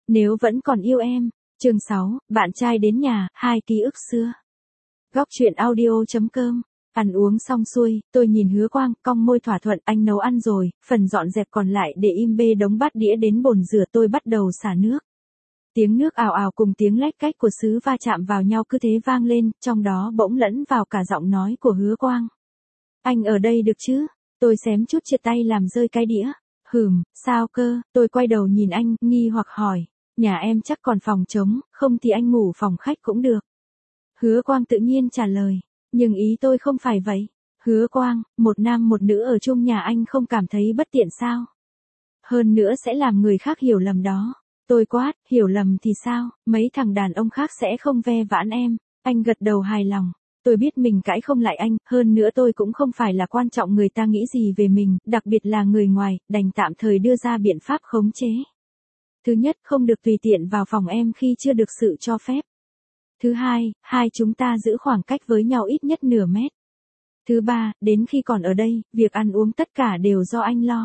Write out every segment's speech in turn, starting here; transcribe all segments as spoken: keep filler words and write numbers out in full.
Nếu vẫn còn yêu em. Chương sáu, bạn trai đến nhà, hai ký ức xưa. Góc truyện audio chấm com. Ăn uống xong xuôi, tôi nhìn Hứa Quang, cong môi thỏa thuận, anh nấu ăn rồi, phần dọn dẹp còn lại để im bê đống bát đĩa đến bồn rửa. Tôi bắt đầu xả nước. Tiếng nước ào ào cùng tiếng lách cách của sứ va chạm vào nhau cứ thế vang lên, trong đó bỗng lẫn vào cả giọng nói của Hứa Quang. Anh ở đây được chứ? Tôi xém chút trượt tay làm rơi cái đĩa. Hừm, sao cơ? Tôi quay đầu nhìn anh, nghi hoặc hỏi. Nhà em chắc còn phòng trống, không thì anh ngủ phòng khách cũng được. Hứa Quang tự nhiên trả lời. Nhưng ý tôi không phải vậy. Hứa Quang, một nam một nữ ở chung nhà anh không cảm thấy bất tiện sao? Hơn nữa sẽ làm người khác hiểu lầm đó. Tôi quát, hiểu lầm thì sao, mấy thằng đàn ông khác sẽ không ve vãn em. Anh gật đầu hài lòng. Tôi biết mình cãi không lại anh, hơn nữa tôi cũng không phải là quan trọng người ta nghĩ gì về mình, đặc biệt là người ngoài, đành tạm thời đưa ra biện pháp khống chế. Thứ nhất, không được tùy tiện vào phòng em khi chưa được sự cho phép. Thứ hai, hai chúng ta giữ khoảng cách với nhau ít nhất nửa mét. Thứ ba, đến khi còn ở đây, việc ăn uống tất cả đều do anh lo.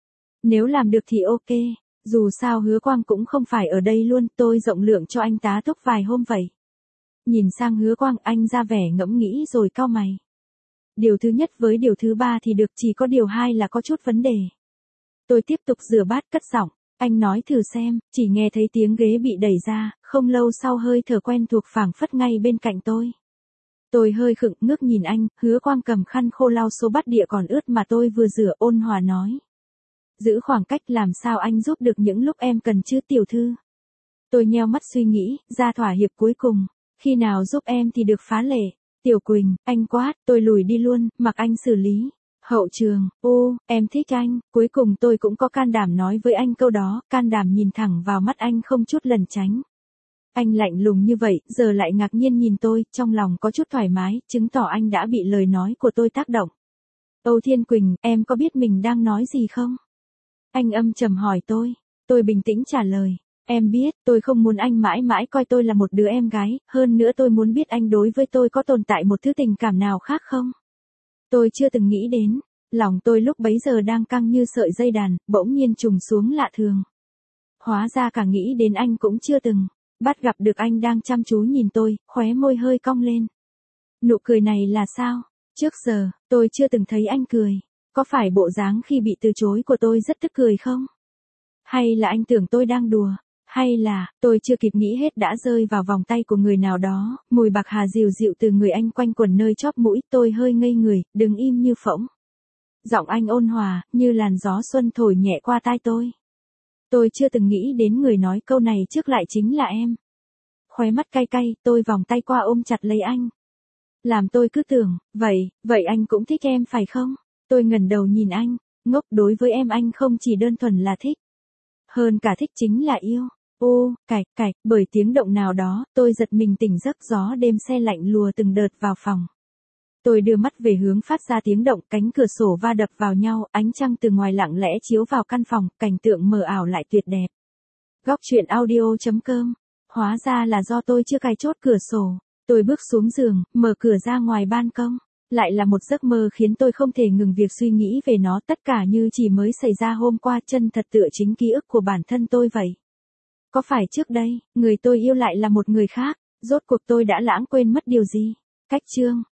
Nếu làm được thì ok, dù sao Hứa Quang cũng không phải ở đây luôn, tôi rộng lượng cho anh tá túc vài hôm vậy. Nhìn sang Hứa Quang, anh ra vẻ ngẫm nghĩ rồi cau mày. Điều thứ nhất với điều thứ ba thì được, chỉ có điều hai là có chút vấn đề. Tôi tiếp tục rửa bát cất giọng. Anh nói thử xem. Chỉ nghe thấy tiếng ghế bị đẩy ra, không lâu sau hơi thở quen thuộc phảng phất ngay bên cạnh tôi. Tôi hơi khựng ngước nhìn anh, Hứa Quang cầm khăn khô lau số bát đĩa còn ướt mà tôi vừa rửa, ôn hòa nói. Giữ khoảng cách làm sao anh giúp được những lúc em cần chứ tiểu thư. Tôi nheo mắt suy nghĩ, ra thỏa hiệp cuối cùng. Khi nào giúp em thì được phá lệ. Tiểu Quỳnh, anh quát, tôi lùi đi luôn, mặc anh xử lý. Hậu trường, ô, em thích anh, cuối cùng tôi cũng có can đảm nói với anh câu đó, can đảm nhìn thẳng vào mắt anh không chút lẩn tránh. Anh lạnh lùng như vậy, giờ lại ngạc nhiên nhìn tôi, trong lòng có chút thoải mái, chứng tỏ anh đã bị lời nói của tôi tác động. Âu Thiên Quỳnh, em có biết mình đang nói gì không? Anh âm trầm hỏi tôi. Tôi bình tĩnh trả lời. Em biết, tôi không muốn anh mãi mãi coi tôi là một đứa em gái, hơn nữa tôi muốn biết anh đối với tôi có tồn tại một thứ tình cảm nào khác không? Tôi chưa từng nghĩ đến, lòng tôi lúc bấy giờ đang căng như sợi dây đàn, bỗng nhiên trùng xuống lạ thường. Hóa ra cả nghĩ đến anh cũng chưa từng, bắt gặp được anh đang chăm chú nhìn tôi, khóe môi hơi cong lên. Nụ cười này là sao? Trước giờ, tôi chưa từng thấy anh cười. Có phải bộ dáng khi bị từ chối của tôi rất tức cười không? Hay là anh tưởng tôi đang đùa? Hay là, tôi chưa kịp nghĩ hết đã rơi vào vòng tay của người nào đó, mùi bạc hà dịu dịu từ người anh quanh quẩn nơi chóp mũi, tôi hơi ngây người, đứng im như phỗng. Giọng anh ôn hòa, như làn gió xuân thổi nhẹ qua tai tôi. Tôi chưa từng nghĩ đến người nói câu này trước lại chính là em. Khóe mắt cay cay, tôi vòng tay qua ôm chặt lấy anh. Làm tôi cứ tưởng, vậy, vậy anh cũng thích em phải không? Tôi ngẩng đầu nhìn anh, ngốc, đối với em anh không chỉ đơn thuần là thích. Hơn cả thích chính là yêu. Ô, cạch cạch, bởi tiếng động nào đó, tôi giật mình tỉnh giấc, gió đêm se lạnh lùa từng đợt vào phòng. Tôi đưa mắt về hướng phát ra tiếng động, cánh cửa sổ va đập vào nhau, ánh trăng từ ngoài lặng lẽ chiếu vào căn phòng, cảnh tượng mờ ảo lại tuyệt đẹp. Góc truyện audio chấm com. Hóa ra là do tôi chưa cài chốt cửa sổ. Tôi bước xuống giường, mở cửa ra ngoài ban công. Lại là một giấc mơ khiến tôi không thể ngừng việc suy nghĩ về nó, tất cả như chỉ mới xảy ra hôm qua, chân thật tựa chính ký ức của bản thân tôi vậy. Có phải trước đây, người tôi yêu lại là một người khác, rốt cuộc tôi đã lãng quên mất điều gì? Cách chương